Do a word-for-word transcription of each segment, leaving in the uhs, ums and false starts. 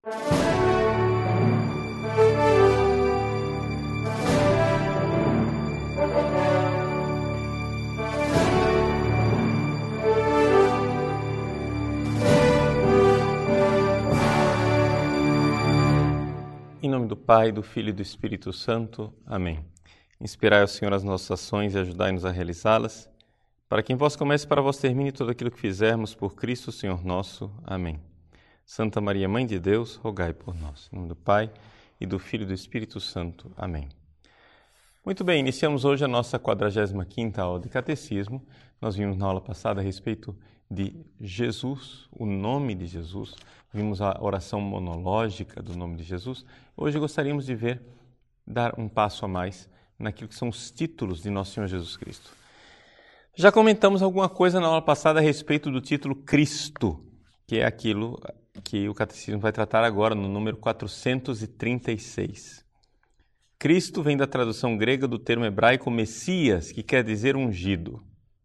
Em nome do Pai, do Filho e do Espírito Santo. Amém. Inspirai ao Senhor as nossas ações e ajudai-nos a realizá-las, para que em vós comece e para vós termine tudo aquilo que fizermos por Cristo, Senhor nosso. Amém. Santa Maria, Mãe de Deus, rogai por nós. Em nome do Pai, e do Filho e do Espírito Santo. Amém. Muito bem, iniciamos hoje a nossa quadragésima quinta aula de Catecismo. Nós vimos na aula passada a respeito de Jesus, o nome de Jesus. Vimos a oração monológica do nome de Jesus. Hoje gostaríamos de ver, dar um passo a mais naquilo que são os títulos de Nosso Senhor Jesus Cristo. Já comentamos alguma coisa na aula passada a respeito do título Cristo, que é aquilo que o Catecismo vai tratar agora no número quatrocentos e trinta e seis. Cristo vem da tradução grega do termo hebraico Messias, que quer dizer ungido.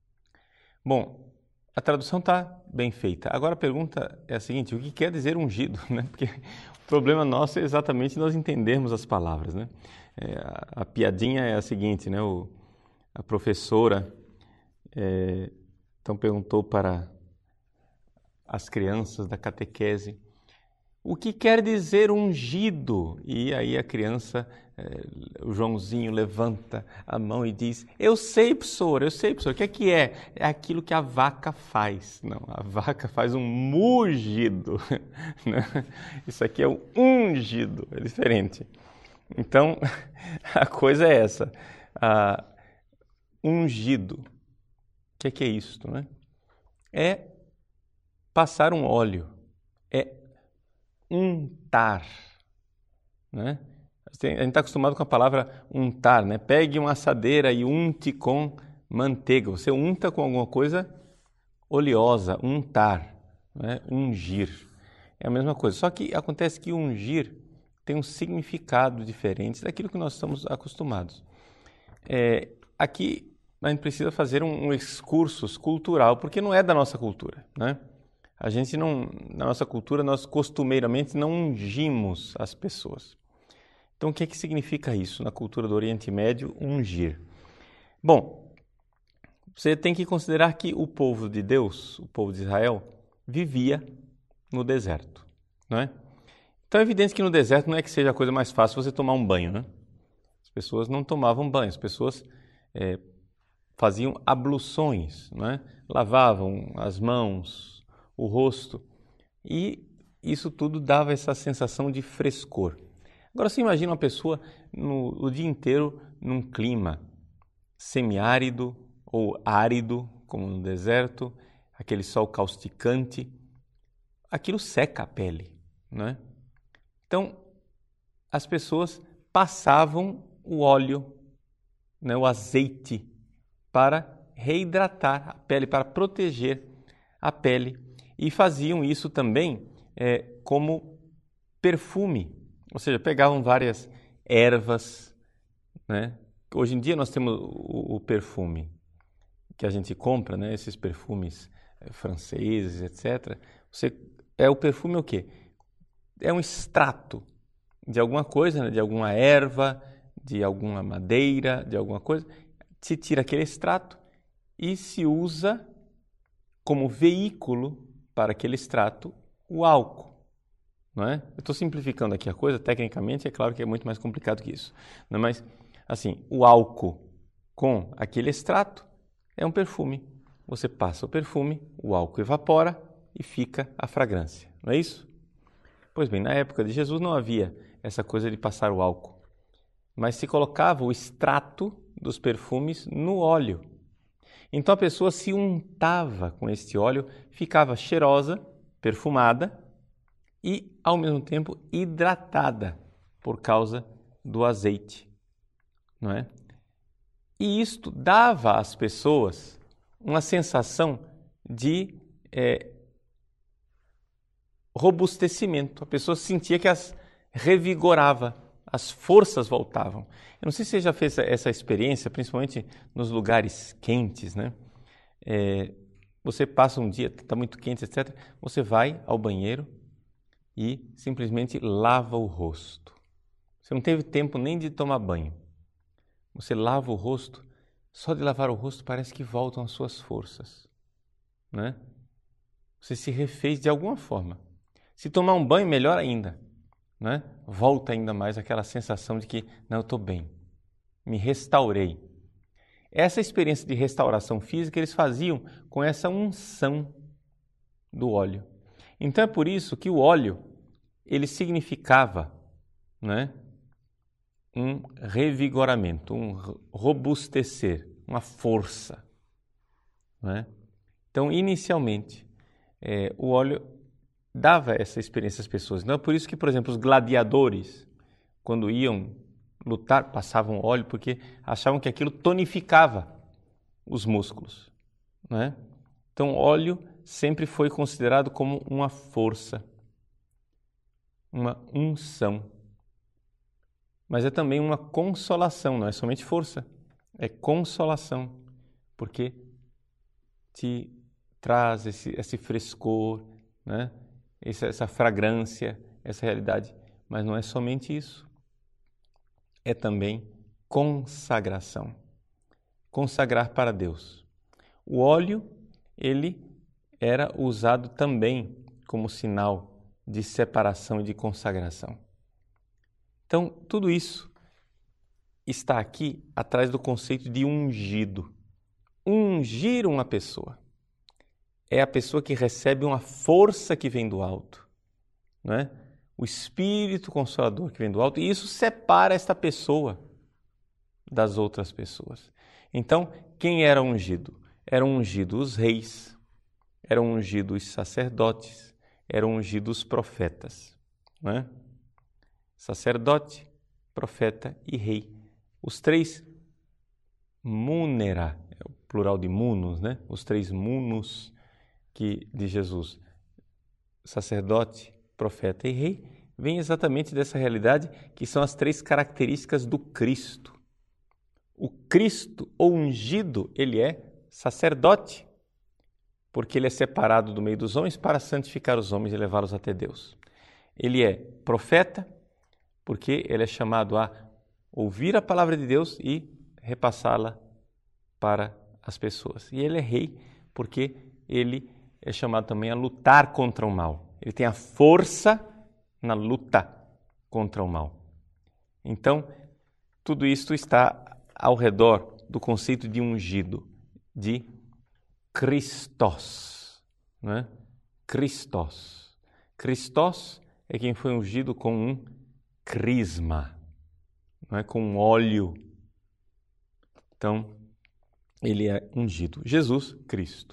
Bom, a tradução está bem feita. Agora a pergunta é a seguinte: o que quer dizer ungido? Né? Porque o problema nosso é exatamente nós entendermos as palavras. Né? É, a, a piadinha é a seguinte, né? O, a professora é, então perguntou para as crianças da catequese o que quer dizer ungido? E aí a criança, é, o Joãozinho, levanta a mão e diz: eu sei, professor, eu sei, professor. O que é que é? É aquilo que a vaca faz. Não, a vaca faz um mugido. Isso aqui é o ungido, é diferente. Então, a coisa é essa. Ah, ungido. O que é que é isto? Né? É passar um óleo. É untar, né? A gente está acostumado com a palavra untar, né? Pegue uma assadeira e unte com manteiga. Você unta com alguma coisa oleosa, untar, né? Ungir. É a mesma coisa. Só que acontece que ungir tem um significado diferente daquilo que nós estamos acostumados. É, aqui a gente precisa fazer um, um excursus cultural, porque não é da nossa cultura, né? A gente não, na nossa cultura, nós costumeiramente não ungimos as pessoas. Então, o que é que significa isso na cultura do Oriente Médio, ungir? Bom, você tem que considerar que o povo de Deus, o povo de Israel, vivia no deserto, não é? Então, é evidente que no deserto não é que seja a coisa mais fácil você tomar um banho, né? As pessoas não tomavam banho, as pessoas é, faziam abluções, não é? Lavavam as mãos, o rosto, e isso tudo dava essa sensação de frescor. Agora você imagina uma pessoa no, o dia inteiro num clima semiárido ou árido, como no deserto, aquele sol causticante, aquilo seca a pele, não é? Então, as pessoas passavam o óleo, né, o azeite, para reidratar a pele, para proteger a pele. E faziam isso também é, como perfume, ou seja, pegavam várias ervas, né? Hoje em dia nós temos o, o perfume que a gente compra, né? Esses perfumes é, franceses, etcétera. Você, é o perfume o quê? É um extrato de alguma coisa, né? De alguma erva, de alguma madeira, de alguma coisa. Se tira aquele extrato e se usa como veículo para aquele extrato, o álcool, não é? Eu estou simplificando aqui a coisa, tecnicamente é claro que é muito mais complicado que isso, não é? Mas, assim, o álcool com aquele extrato é um perfume. Você passa o perfume, o álcool evapora e fica a fragrância, não é isso? Pois bem, na época de Jesus não havia essa coisa de passar o álcool, mas se colocava o extrato dos perfumes no óleo. Então a pessoa se untava com este óleo, ficava cheirosa, perfumada e, ao mesmo tempo, hidratada por causa do azeite, não é? E isto dava às pessoas uma sensação de é, robustecimento. A pessoa sentia que as revigorava, as forças voltavam. Eu não sei se você já fez essa experiência, principalmente nos lugares quentes, né? É, você passa um dia, está muito quente, etcétera. Você vai ao banheiro e simplesmente lava o rosto. Você não teve tempo nem de tomar banho. Você lava o rosto, só de lavar o rosto parece que voltam as suas forças, né? Você se refez de alguma forma. Se tomar um banho, melhor ainda, né? Volta ainda mais aquela sensação de que, não, eu estou bem, me restaurei. Essa experiência de restauração física eles faziam com essa unção do óleo. Então é por isso que o óleo ele significava, né, um revigoramento, um robustecer, uma força, né? Então, inicialmente, é, o óleo dava essa experiência às pessoas. Não é por isso que, por exemplo, os gladiadores, quando iam lutar, passavam óleo porque achavam que aquilo tonificava os músculos, né? Então, óleo sempre foi considerado como uma força, uma unção. Mas é também uma consolação, não é somente força, é consolação, porque te traz esse, esse frescor, né? essa, essa fragrância, essa realidade. Mas não é somente isso, é também consagração. Consagrar para Deus. O óleo, ele era usado também como sinal de separação e de consagração. Então, tudo isso está aqui atrás do conceito de ungido. Ungir uma pessoa é a pessoa que recebe uma força que vem do alto, não é? O Espírito Consolador que vem do alto, e isso separa esta pessoa das outras pessoas. Então, quem era ungido? Eram ungidos os reis, eram ungidos os sacerdotes, eram ungidos os profetas, não é? Sacerdote, profeta e rei. Os três munera, é o plural de munos, né? Os três munos que, de Jesus, sacerdote, profeta e rei, vem exatamente dessa realidade que são as três características do Cristo. O Cristo, ou ungido, ele é sacerdote, porque ele é separado do meio dos homens para santificar os homens e levá-los até Deus. Ele é profeta, porque ele é chamado a ouvir a palavra de Deus e repassá-la para as pessoas. E ele é rei, porque ele é chamado também a lutar contra o mal. Ele tem a força na luta contra o mal. Então, tudo isso está ao redor do conceito de ungido, de Christos, né? Christos. Christos é quem foi ungido com um crisma, não é, com um óleo. Então, ele é ungido. Jesus Cristo.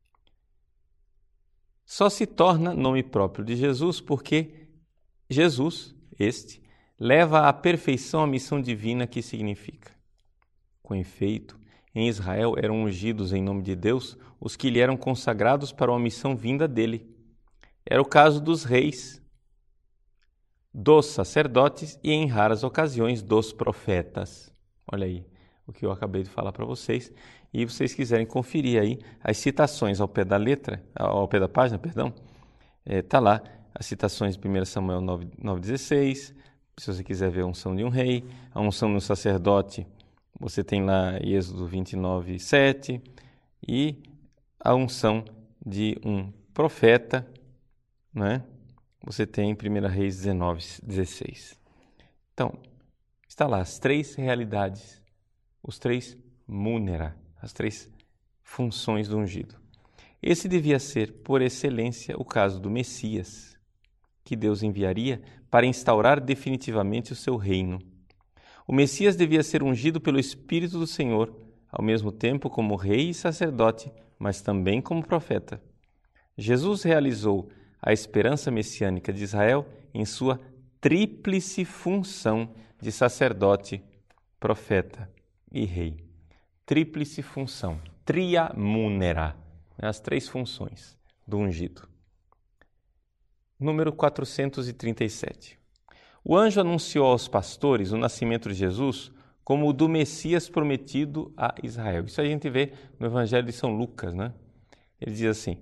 Só se torna nome próprio de Jesus porque Jesus, este, leva à perfeição a missão divina que significa. Com efeito, em Israel eram ungidos em nome de Deus os que lhe eram consagrados para uma missão vinda dele. Era o caso dos reis, dos sacerdotes e, em raras ocasiões, dos profetas. Olha aí o que eu acabei de falar para vocês. E vocês quiserem conferir aí as citações ao pé da letra, ao pé da página, perdão, está é, lá as citações de primeiro Samuel nove, nove, dezesseis, se você quiser ver a unção de um rei, a unção de um sacerdote, você tem lá Êxodo vinte e nove, sete, e a unção de um profeta, né? Você tem em primeiro Reis dezenove, dezesseis. Então, está lá as três realidades, os três munera, as três funções do ungido. Esse devia ser, por excelência, o caso do Messias, que Deus enviaria para instaurar definitivamente o seu reino. O Messias devia ser ungido pelo Espírito do Senhor, ao mesmo tempo como rei e sacerdote, mas também como profeta. Jesus realizou a esperança messiânica de Israel em sua tríplice função de sacerdote, profeta e rei. Tríplice função, tria munera, as três funções do ungido. Número quatrocentos e trinta e sete. O anjo anunciou aos pastores o nascimento de Jesus como o do Messias prometido a Israel. Isso a gente vê no Evangelho de São Lucas, né? Ele diz assim: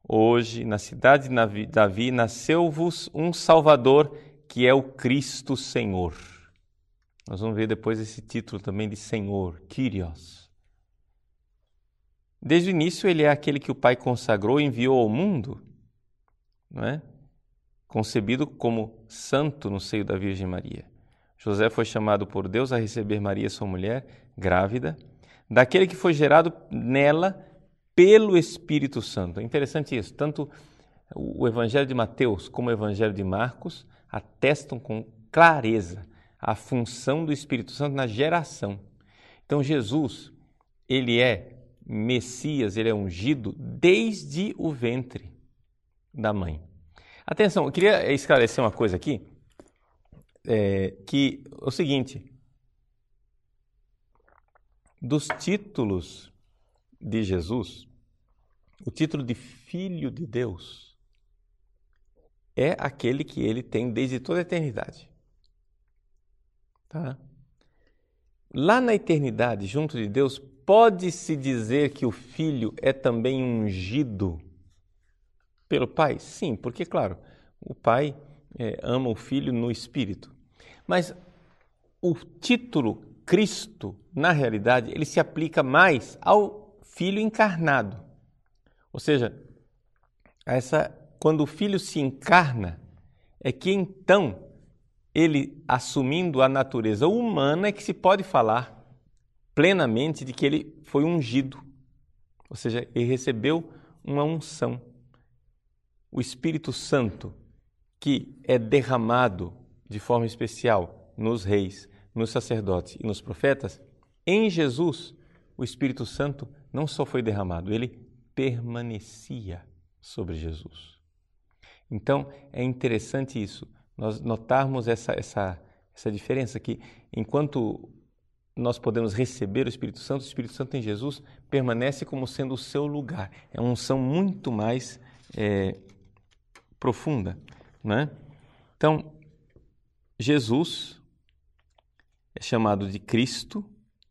hoje, na cidade de Davi, nasceu-vos um Salvador, que é o Cristo Senhor. Nós vamos ver depois esse título também de Senhor, Kyrios. Desde o início, ele é aquele que o Pai consagrou e enviou ao mundo, não é? Concebido como santo no seio da Virgem Maria. José foi chamado por Deus a receber Maria, sua mulher, grávida, daquele que foi gerado nela pelo Espírito Santo. É interessante isso. Tanto o Evangelho de Mateus como o Evangelho de Marcos atestam com clareza a função do Espírito Santo na geração. Então, Jesus, ele é Messias, ele é ungido desde o ventre da mãe. Atenção, eu queria esclarecer uma coisa aqui, é, que é o seguinte, dos títulos de Jesus, o título de Filho de Deus é aquele que ele tem desde toda a eternidade. Tá? Lá na eternidade, junto de Deus, pode-se dizer que o Filho é também ungido pelo Pai? Sim, porque, claro, o Pai é, ama o Filho no Espírito. Mas o título Cristo, na realidade, ele se aplica mais ao Filho encarnado. Ou seja, essa, quando o Filho se encarna, é que então ele, assumindo a natureza humana, é que se pode falar plenamente de que ele foi ungido. Ou seja, ele recebeu uma unção. O Espírito Santo, que é derramado de forma especial nos reis, nos sacerdotes e nos profetas, em Jesus, o Espírito Santo não só foi derramado, ele permanecia sobre Jesus. Então, é interessante isso, nós notarmos essa, essa, essa diferença, que enquanto nós podemos receber o Espírito Santo, o Espírito Santo em Jesus permanece como sendo o seu lugar. É uma unção muito mais é, profunda, né? Então, Jesus é chamado de Cristo,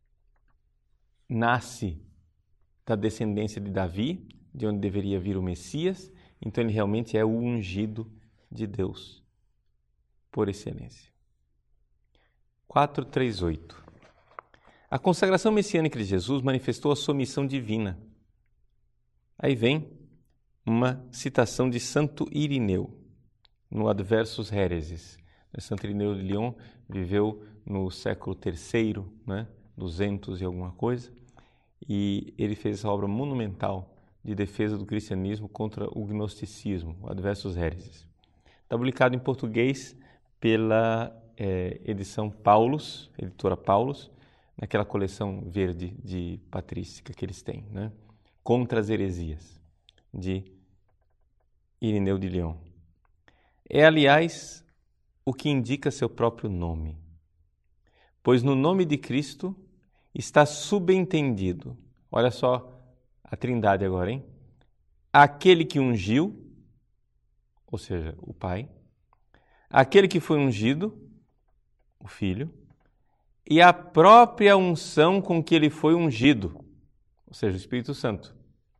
nasce da descendência de Davi, de onde deveria vir o Messias, então ele realmente é o ungido de Deus, por excelência. quatro, três, oito. A consagração messiânica de Jesus manifestou a sua missão divina. Aí vem uma citação de Santo Irineu, no Adversus Hereses. Santo Irineu de Lyon viveu no século terceiro, né, duzentos e alguma coisa, e ele fez essa obra monumental de defesa do cristianismo contra o gnosticismo, o Adversus Hereses. Está publicado em português pela é, edição Paulus, editora Paulus, naquela coleção verde de patrística que eles têm, né? Contra as heresias, de Irineu de Lyon. É, aliás, o que indica seu próprio nome. Pois no nome de Cristo está subentendido, olha só a trindade agora, hein? Aquele que ungiu, ou seja, o Pai, aquele que foi ungido, o Filho, e a própria unção com que ele foi ungido, ou seja, o Espírito Santo.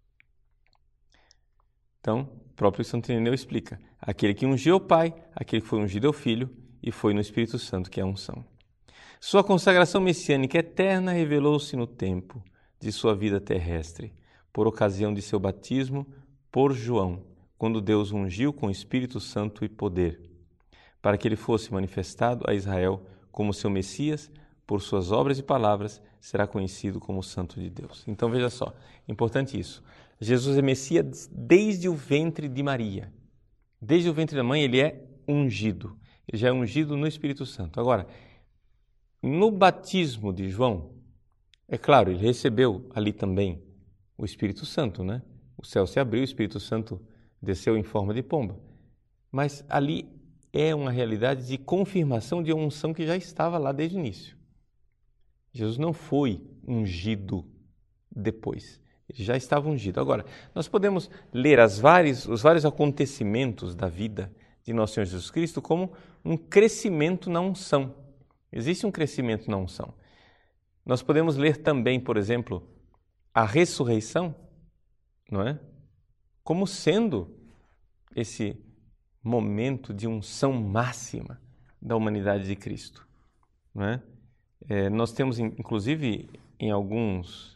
Então, o próprio Santo Irineu explica, aquele que ungiu o Pai, aquele que foi ungido é o Filho, e foi no Espírito Santo que é a unção. Sua consagração messiânica eterna revelou-se no tempo de sua vida terrestre, por ocasião de seu batismo por João, quando Deus o ungiu com o Espírito Santo e poder, para que ele fosse manifestado a Israel como seu Messias, por suas obras e palavras, será conhecido como Santo de Deus. Então veja só, importante isso. Jesus é Messias desde o ventre de Maria. Desde o ventre da mãe ele é ungido. Ele já é ungido no Espírito Santo. Agora, no batismo de João, é claro, ele recebeu ali também o Espírito Santo, né? O céu se abriu, o Espírito Santo desceu em forma de pomba. Mas ali é uma realidade de confirmação de uma unção que já estava lá desde o início. Jesus não foi ungido depois, ele já estava ungido. Agora, nós podemos ler as várias, os vários acontecimentos da vida de nosso Senhor Jesus Cristo como um crescimento na unção. Existe um crescimento na unção. Nós podemos ler também, por exemplo, a ressurreição, não é? como sendo esse momento de unção máxima da humanidade de Cristo, não é? É, nós temos, inclusive, em alguns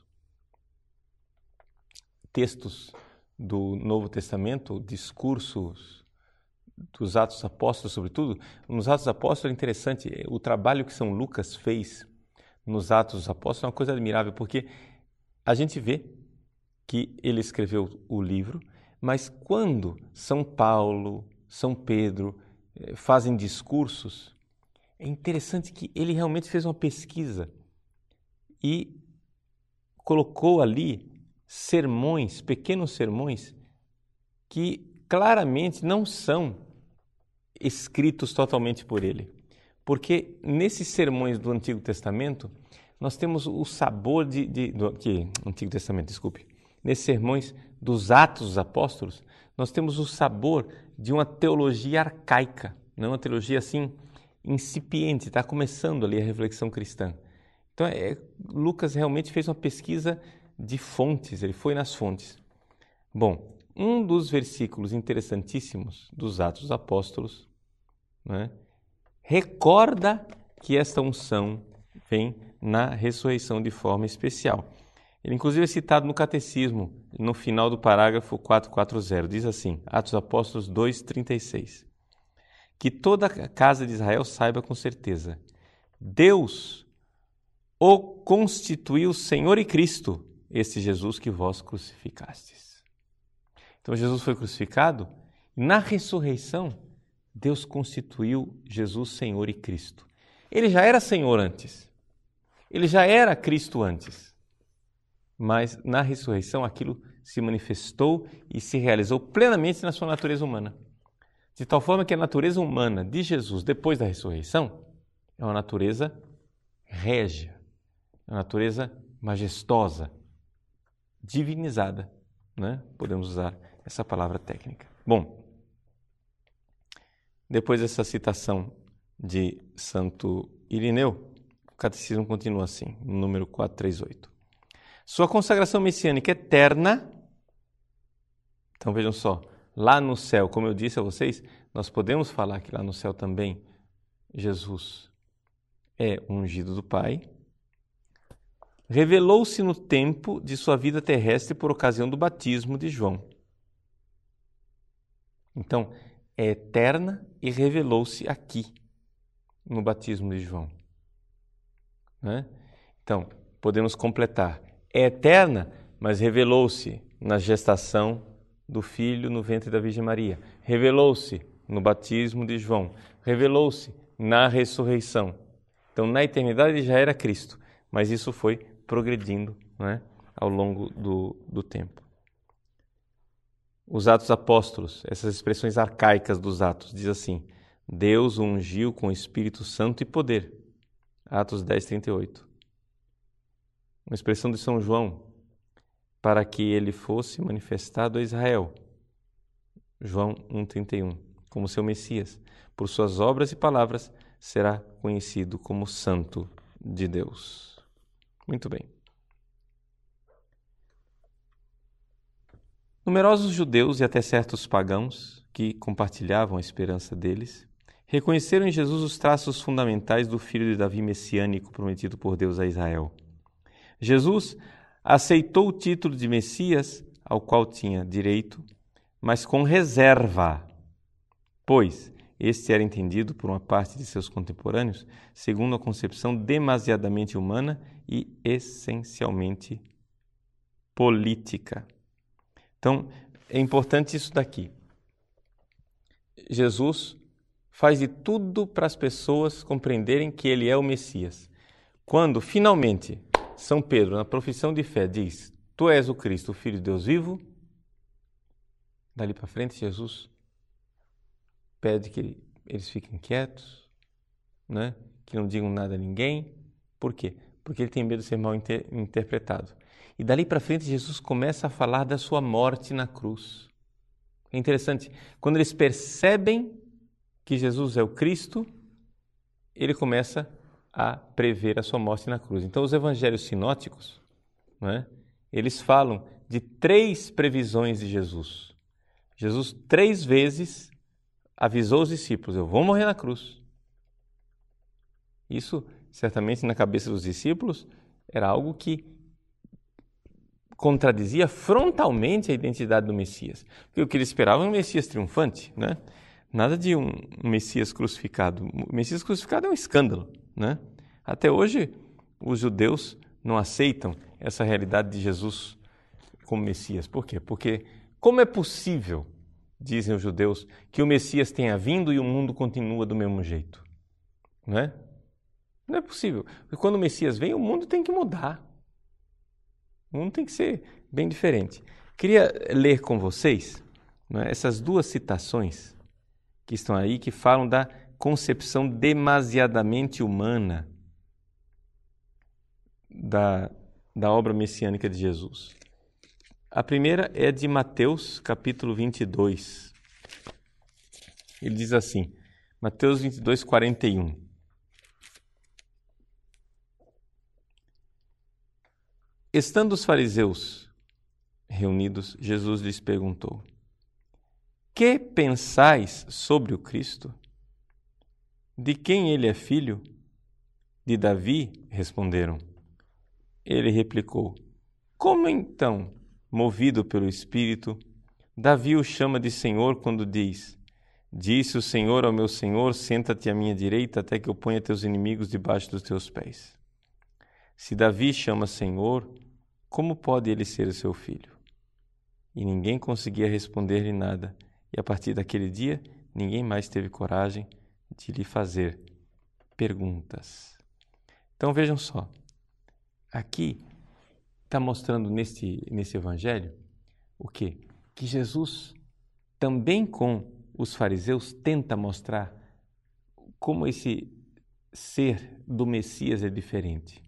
textos do Novo Testamento, discursos dos Atos Apóstolos, sobretudo. Nos Atos Apóstolos é interessante, o trabalho que São Lucas fez nos Atos Apóstolos é uma coisa admirável, porque a gente vê que ele escreveu o livro, mas quando São Paulo, São Pedro fazem discursos, é interessante que ele realmente fez uma pesquisa e colocou ali sermões, pequenos sermões, que claramente não são escritos totalmente por ele. Porque nesses sermões do Antigo Testamento, nós temos o sabor de... de do que, Antigo Testamento, desculpe. Nesses sermões dos Atos dos Apóstolos, nós temos o sabor de uma teologia arcaica, não uma teologia assim incipiente, está começando ali a reflexão cristã. Então, é, Lucas realmente fez uma pesquisa de fontes, ele foi nas fontes. Bom, um dos versículos interessantíssimos dos Atos dos Apóstolos, né, recorda que esta unção vem na ressurreição de forma especial. Ele, inclusive, é citado no Catecismo, no final do parágrafo quatrocentos e quarenta. Diz assim, Atos dos Apóstolos dois, trinta e seis. Que toda a casa de Israel saiba com certeza, Deus o constituiu Senhor e Cristo, esse Jesus que vós crucificastes. Então, Jesus foi crucificado e na ressurreição, Deus constituiu Jesus Senhor e Cristo. Ele já era Senhor antes, ele já era Cristo antes, mas na ressurreição aquilo se manifestou e se realizou plenamente na sua natureza humana. De tal forma que a natureza humana de Jesus, depois da ressurreição, é uma natureza régia, uma natureza majestosa, divinizada, né? Podemos usar essa palavra técnica. Bom, depois dessa citação de Santo Irineu, o Catecismo continua assim, no número quatrocentos e trinta e oito. Sua consagração messiânica eterna, então vejam só, lá no céu, como eu disse a vocês, nós podemos falar que lá no céu também Jesus é ungido do Pai. Revelou-se no tempo de sua vida terrestre por ocasião do batismo de João. Então, é eterna e revelou-se aqui, no batismo de João. Né? Então, podemos completar. É eterna, mas revelou-se na gestação do Filho no ventre da Virgem Maria. Revelou-se no batismo de João. Revelou-se na ressurreição. Então, na eternidade ele já era Cristo, mas isso foi progredindo, né, ao longo do, do tempo. Os Atos Apóstolos, essas expressões arcaicas dos Atos, diz assim, Deus o ungiu com o Espírito Santo e poder. Atos dez, trinta e oito. Uma expressão de São João, para que ele fosse manifestado a Israel. João um, trinta e um. Como seu Messias, por suas obras e palavras, será conhecido como Santo de Deus. Muito bem. Numerosos judeus e até certos pagãos, que compartilhavam a esperança deles, reconheceram em Jesus os traços fundamentais do filho de Davi messiânico prometido por Deus a Israel. Jesus aceitou o título de Messias, ao qual tinha direito, mas com reserva, pois este era entendido por uma parte de seus contemporâneos segundo a concepção demasiadamente humana e essencialmente política. Então, é importante isso daqui. Jesus faz de tudo para as pessoas compreenderem que ele é o Messias. Quando, finalmente, São Pedro, na profissão de fé, diz, tu és o Cristo, o Filho de Deus vivo, dali para frente, Jesus pede que eles fiquem quietos, né? Que não digam nada a ninguém. Por quê? Porque ele tem medo de ser mal inter- interpretado. E dali para frente, Jesus começa a falar da sua morte na cruz. É interessante, quando eles percebem que Jesus é o Cristo, ele começa a prever a sua morte na cruz. Então, os evangelhos sinóticos, né, eles falam de três previsões de Jesus. Jesus três vezes avisou os discípulos, eu vou morrer na cruz. Isso, certamente, na cabeça dos discípulos, era algo que contradizia frontalmente a identidade do Messias. Porque o que eles esperavam era um Messias triunfante, né? Nada de um Messias crucificado. O Messias crucificado é um escândalo, né? Até hoje, os judeus não aceitam essa realidade de Jesus como Messias. Por quê? Porque como é possível, dizem os judeus, que o Messias tenha vindo e o mundo continua do mesmo jeito? Não é? Não é possível. Porque quando o Messias vem, o mundo tem que mudar. O mundo tem que ser bem diferente. Queria ler com vocês, não é, essas duas citações que estão aí, que falam da concepção demasiadamente humana da, da obra messiânica de Jesus. A primeira é de Mateus, capítulo vinte e dois. Ele diz assim, Mateus vinte e dois, quarenta e um. Estando os fariseus reunidos, Jesus lhes perguntou, que pensais sobre o Cristo? De quem ele é filho? De Davi? Responderam. Ele replicou, como então, movido pelo Espírito, Davi o chama de Senhor quando diz, disse o Senhor ao meu Senhor, senta-te à minha direita até que eu ponha teus inimigos debaixo dos teus pés. Se Davi chama Senhor, como pode ele ser o seu filho? E ninguém conseguia responder-lhe nada, e a partir daquele dia, ninguém mais teve coragem de lhe fazer perguntas. Então vejam só, aqui está mostrando nesse, nesse evangelho o quê? Que Jesus também com os fariseus tenta mostrar como esse ser do Messias é diferente.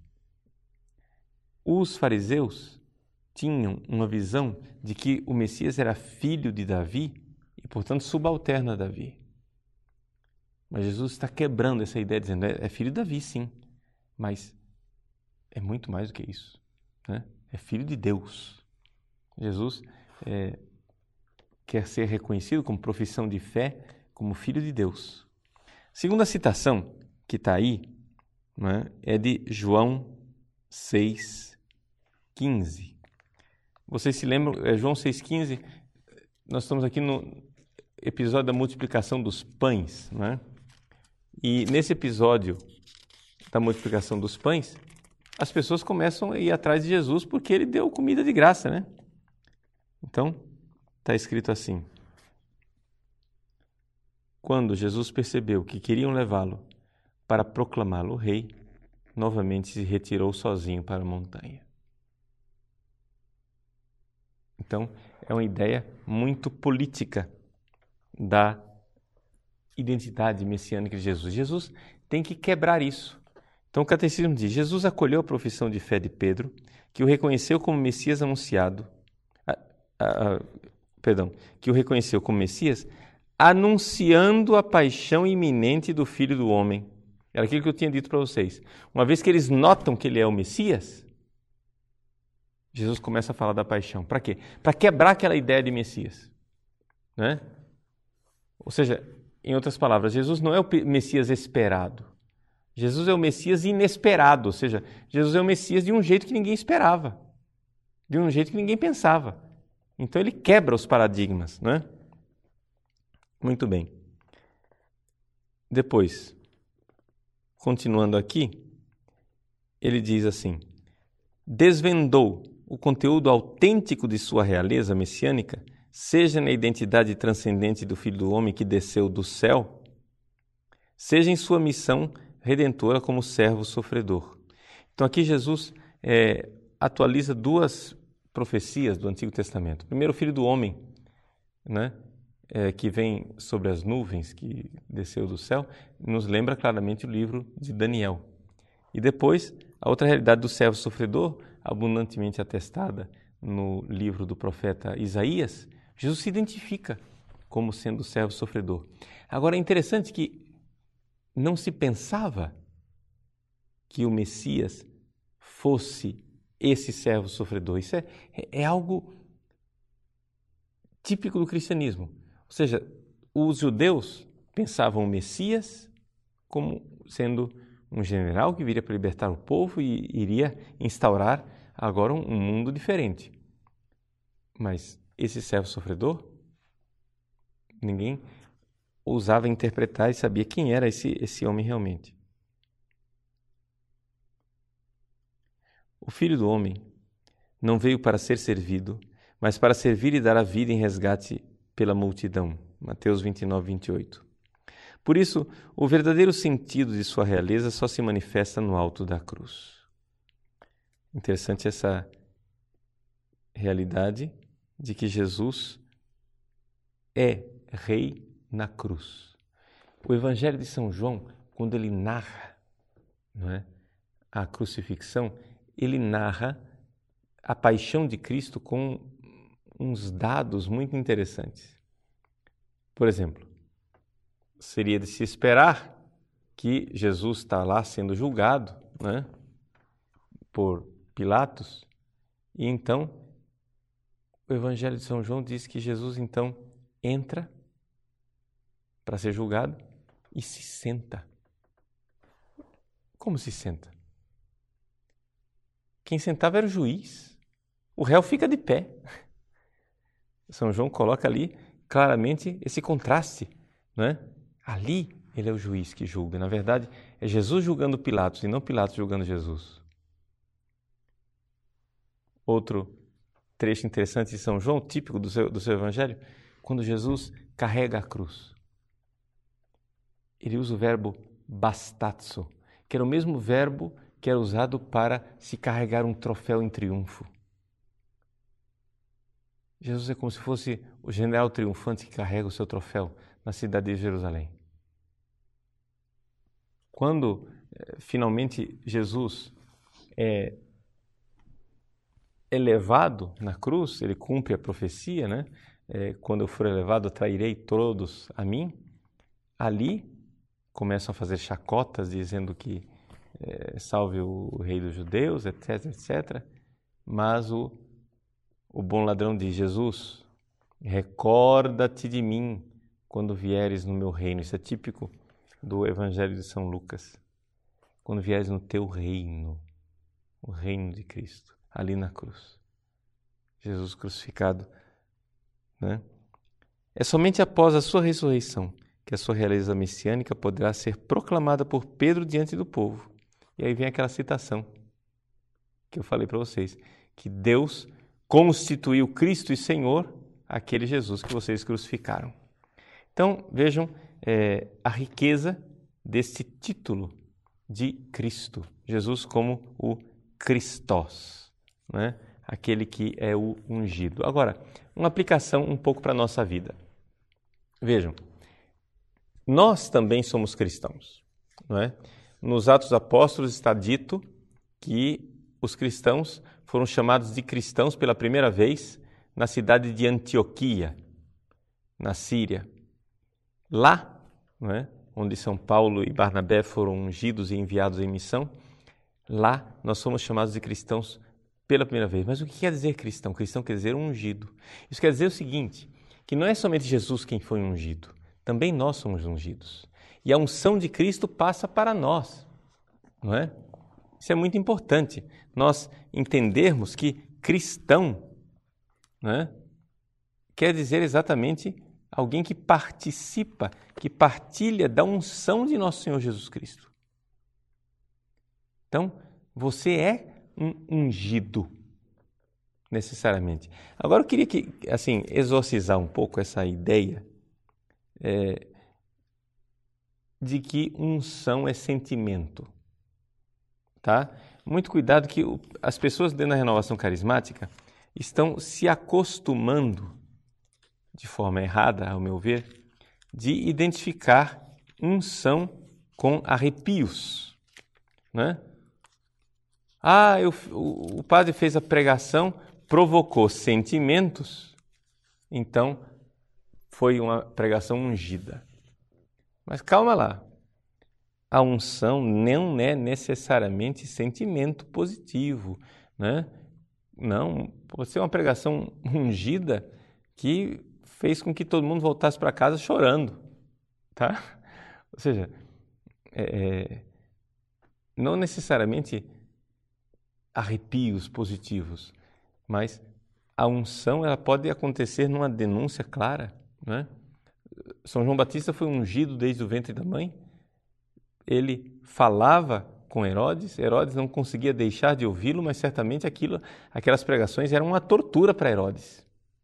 Os fariseus tinham uma visão de que o Messias era filho de Davi e, portanto, subalterno a Davi. Mas Jesus está quebrando essa ideia, dizendo, é filho de Davi, sim, mas é muito mais do que isso, né? É filho de Deus. Jesus é, quer ser reconhecido como profissão de fé, como filho de Deus. Segunda citação que está aí, né, é de João seis, quinze. Vocês se lembram, é João seis, quinze, nós estamos aqui no episódio da multiplicação dos pães, né? E nesse episódio da multiplicação dos pães, as pessoas começam a ir atrás de Jesus porque ele deu comida de graça, né? Então, está escrito assim, quando Jesus percebeu que queriam levá-lo para proclamá-lo rei, novamente se retirou sozinho para a montanha. Então, é uma ideia muito política da identidade messiânica de Jesus. Jesus tem que quebrar isso. Então, o catecismo diz, Jesus acolheu a profissão de fé de Pedro, que o reconheceu como Messias anunciado, a, a, a, perdão, que o reconheceu como Messias, anunciando a paixão iminente do Filho do Homem. Era aquilo que eu tinha dito para vocês. Uma vez que eles notam que ele é o Messias, Jesus começa a falar da paixão. Para quê? Para quebrar aquela ideia de Messias, né? Ou seja, em outras palavras, Jesus não é o Messias esperado. Jesus é o Messias inesperado. Ou seja, Jesus é o Messias de um jeito que ninguém esperava. De um jeito que ninguém pensava. Então ele quebra os paradigmas, né? Muito bem. Depois, continuando aqui, ele diz assim, desvendou o conteúdo autêntico de sua realeza messiânica, seja na identidade transcendente do Filho do Homem que desceu do céu, seja em sua missão redentora como servo sofredor. Então aqui Jesus é, atualiza duas profecias do Antigo Testamento. Primeiro, o Filho do Homem, né, é, que vem sobre as nuvens, que desceu do céu, nos lembra claramente o livro de Daniel. E depois, a outra realidade do servo sofredor, abundantemente atestada no livro do profeta Isaías, Jesus se identifica como sendo o servo sofredor. Agora, é interessante que não se pensava que o Messias fosse esse servo sofredor. Isso é, é algo típico do cristianismo. Ou seja, os judeus pensavam o Messias como sendo um general que viria para libertar o povo e iria instaurar agora um mundo diferente. Mas esse servo sofredor, ninguém ousava interpretar e sabia quem era esse, esse homem realmente. O Filho do Homem não veio para ser servido, mas para servir e dar a vida em resgate pela multidão. Mateus vinte e nove, vinte e oito. Por isso, o verdadeiro sentido de sua realeza só se manifesta no alto da cruz. Interessante essa realidade de que Jesus é rei na cruz. O Evangelho de São João, quando ele narra, não é, a crucifixão, ele narra a paixão de Cristo com uns dados muito interessantes. Por exemplo, seria de se esperar que Jesus está lá sendo julgado, né, por Pilatos, e então o Evangelho de São João diz que Jesus então entra para ser julgado e se senta. Como se senta? Quem sentava era o juiz. O réu fica de pé. São João coloca ali claramente esse contraste, não é? Ali ele é o juiz que julga. Na verdade, é Jesus julgando Pilatos e não Pilatos julgando Jesus. Outro trecho interessante de São João, típico do seu, do seu evangelho, quando Jesus carrega a cruz. Ele usa o verbo bastatzo, que era o mesmo verbo que era usado para se carregar um troféu em triunfo. Jesus é como se fosse o general triunfante que carrega o seu troféu na cidade de Jerusalém. Quando eh, finalmente Jesus é elevado na cruz, ele cumpre a profecia, né? É, quando eu for elevado, atrairei todos a mim. Ali começam a fazer chacotas dizendo que é, salve o rei dos judeus, etc, etcétera. Mas o, o bom ladrão diz: Jesus, recorda-te de mim quando vieres no meu reino. Isso é típico do Evangelho de São Lucas. Quando vieres no teu reino, o reino de Cristo, ali na cruz. Jesus crucificado, né? É somente após a sua ressurreição que a sua realeza messiânica poderá ser proclamada por Pedro diante do povo. E aí vem aquela citação que eu falei para vocês, que Deus constituiu Cristo e Senhor, aquele Jesus que vocês crucificaram. Então, vejam é, a riqueza deste título de Cristo, Jesus como o Christos, né? Aquele que é o ungido. Agora, uma aplicação um pouco para a nossa vida. Vejam, nós também somos cristãos, não é? Nos Atos Apóstolos está dito que os cristãos foram chamados de cristãos pela primeira vez na cidade de Antioquia, na Síria. Lá, não é, onde São Paulo e Barnabé foram ungidos e enviados em missão, lá nós somos chamados de cristãos pela primeira vez. Mas o que quer dizer cristão? Cristão quer dizer ungido. Isso quer dizer o seguinte, que não é somente Jesus quem foi ungido, também nós somos ungidos. E a unção de Cristo passa para nós, não é? Isso é muito importante, nós entendermos que cristão, não é, quer dizer exatamente alguém que participa, que partilha da unção de nosso Senhor Jesus Cristo. Então, você é um ungido, necessariamente. Agora eu queria que, assim, exorcizar um pouco essa ideia é, de que unção é sentimento, tá? Muito cuidado que o, as pessoas dentro da renovação carismática estão se acostumando, de forma errada, ao meu ver, de identificar unção com arrepios, né? Ah, eu, o, o padre fez a pregação, provocou sentimentos, então foi uma pregação ungida. Mas calma lá, a unção não é necessariamente sentimento positivo, né? Não, pode ser uma pregação ungida que fez com que todo mundo voltasse para casa chorando, tá? Ou seja, é, não necessariamente arrepios positivos, mas a unção ela pode acontecer numa denúncia clara, né? São João Batista foi ungido desde o ventre da mãe, ele falava com Herodes, Herodes não conseguia deixar de ouvi-lo, mas certamente aquilo, aquelas pregações eram uma tortura para Herodes.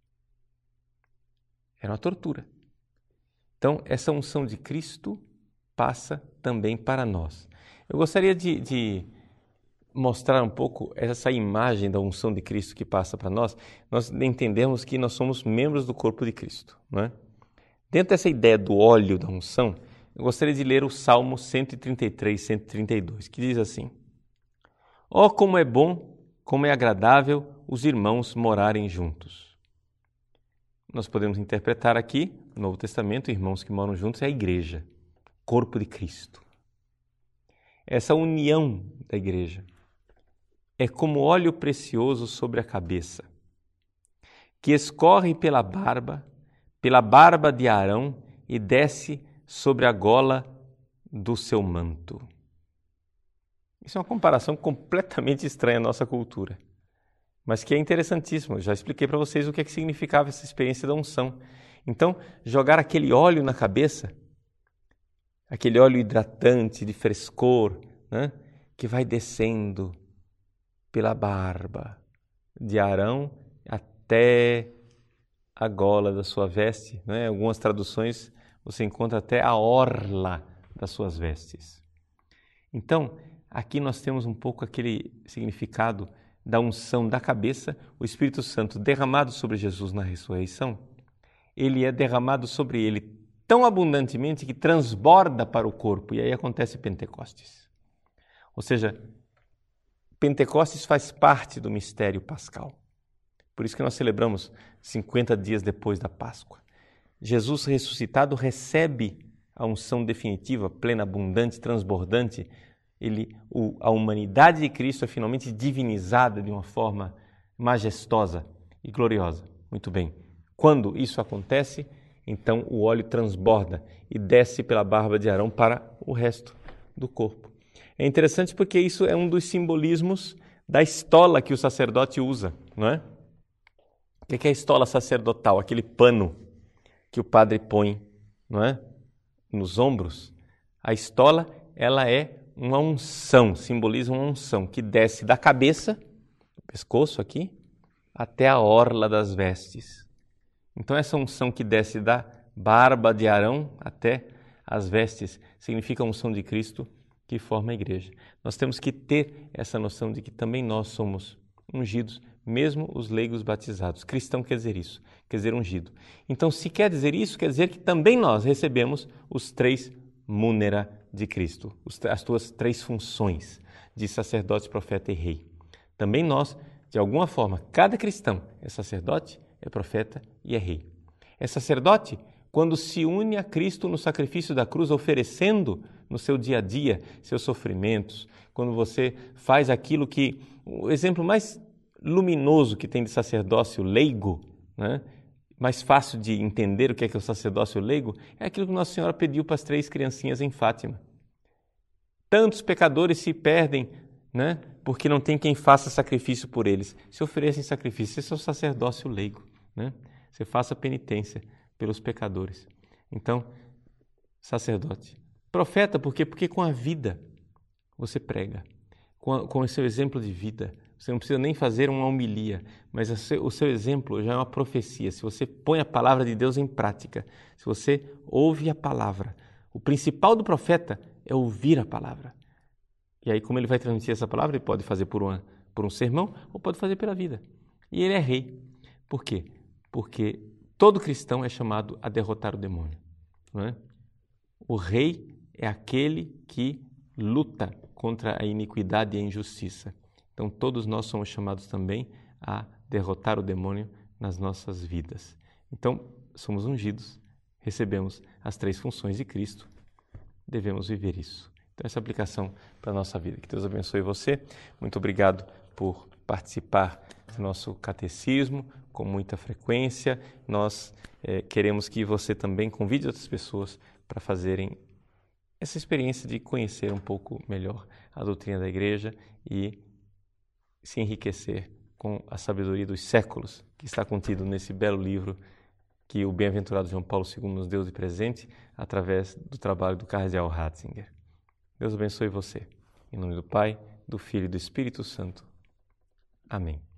Era uma tortura. Então, essa unção de Cristo passa também para nós. Eu gostaria de, de mostrar um pouco essa imagem da unção de Cristo que passa para nós. Nós entendemos que nós somos membros do corpo de Cristo, não é? Dentro dessa ideia do óleo da unção, eu gostaria de ler o Salmo cento e trinta e três, cento e trinta e dois, que diz assim: ó, como é bom, como é agradável os irmãos morarem juntos. Nós podemos interpretar aqui, no Novo Testamento, irmãos que moram juntos é a igreja, corpo de Cristo. Essa união da igreja é como óleo precioso sobre a cabeça, que escorre pela barba, pela barba de Arão e desce sobre a gola do seu manto. Isso é uma comparação completamente estranha à nossa cultura, mas que é interessantíssimo. Eu já expliquei para vocês o que é que significava essa experiência da unção. Então, jogar aquele óleo na cabeça, aquele óleo hidratante, de frescor, né, que vai descendo pela barba de Arão até a gola da sua veste, né? Algumas traduções você encontra até a orla das suas vestes. Então, aqui nós temos um pouco aquele significado da unção da cabeça, o Espírito Santo derramado sobre Jesus na ressurreição. Ele é derramado sobre ele tão abundantemente que transborda para o corpo, e aí acontece Pentecostes. Ou seja, Pentecostes faz parte do mistério pascal. Por isso que nós celebramos cinquenta dias depois da Páscoa. Jesus ressuscitado recebe a unção definitiva, plena, abundante, transbordante. Ele, o, a humanidade de Cristo é finalmente divinizada de uma forma majestosa e gloriosa. Muito bem. Quando isso acontece, então o óleo transborda e desce pela barba de Arão para o resto do corpo. É interessante porque isso é um dos simbolismos da estola que o sacerdote usa, não é? O que é a estola sacerdotal? Aquele pano que o padre põe, não é, nos ombros. A estola, ela é uma unção, simboliza uma unção que desce da cabeça, do pescoço aqui, até a orla das vestes. Então essa unção que desce da barba de Arão até as vestes significa a unção de Cristo que forma a igreja. Nós temos que ter essa noção de que também nós somos ungidos, mesmo os leigos batizados. Cristão quer dizer isso, quer dizer ungido. Então, se quer dizer isso, quer dizer que também nós recebemos os três múnera de Cristo, as tuas três funções de sacerdote, profeta e rei. Também nós, de alguma forma, cada cristão é sacerdote, é profeta e é rei. É sacerdote quando se une a Cristo no sacrifício da cruz, oferecendo no seu dia a dia seus sofrimentos, quando você faz aquilo que, o exemplo mais luminoso que tem de sacerdócio leigo, né? Mais fácil de entender o que é, que é o sacerdócio leigo, é aquilo que Nossa Senhora pediu para as três criancinhas em Fátima. Tantos pecadores se perdem, né? Porque não tem quem faça sacrifício por eles. Se oferecem sacrifício, esse é o sacerdócio leigo, né? Você faça penitência pelos pecadores. Então, sacerdote. Profeta, por quê? Porque com a vida você prega, com, a, com o seu exemplo de vida. Você não precisa nem fazer uma homilia, mas o seu, o seu exemplo já é uma profecia. Se você põe a palavra de Deus em prática, se você ouve a palavra, o principal do profeta é ouvir a palavra. E aí, como ele vai transmitir essa palavra, ele pode fazer por, uma, por um sermão ou pode fazer pela vida. E ele é rei. Por quê? Porque todo cristão é chamado a derrotar o demônio, não é? O rei é aquele que luta contra a iniquidade e a injustiça. Então, todos nós somos chamados também a derrotar o demônio nas nossas vidas. Então, somos ungidos, recebemos as três funções de Cristo, devemos viver isso. Então, essa aplicação para a nossa vida. Que Deus abençoe você. Muito obrigado por participar do nosso catecismo, com muita frequência. Nós eh, queremos que você também convide outras pessoas para fazerem essa experiência de conhecer um pouco melhor a doutrina da Igreja e se enriquecer com a sabedoria dos séculos que está contido nesse belo livro que o bem-aventurado João Paulo segundo nos deu de presente através do trabalho do cardeal Ratzinger. Deus abençoe você. Em nome do Pai, do Filho e do Espírito Santo. Amém.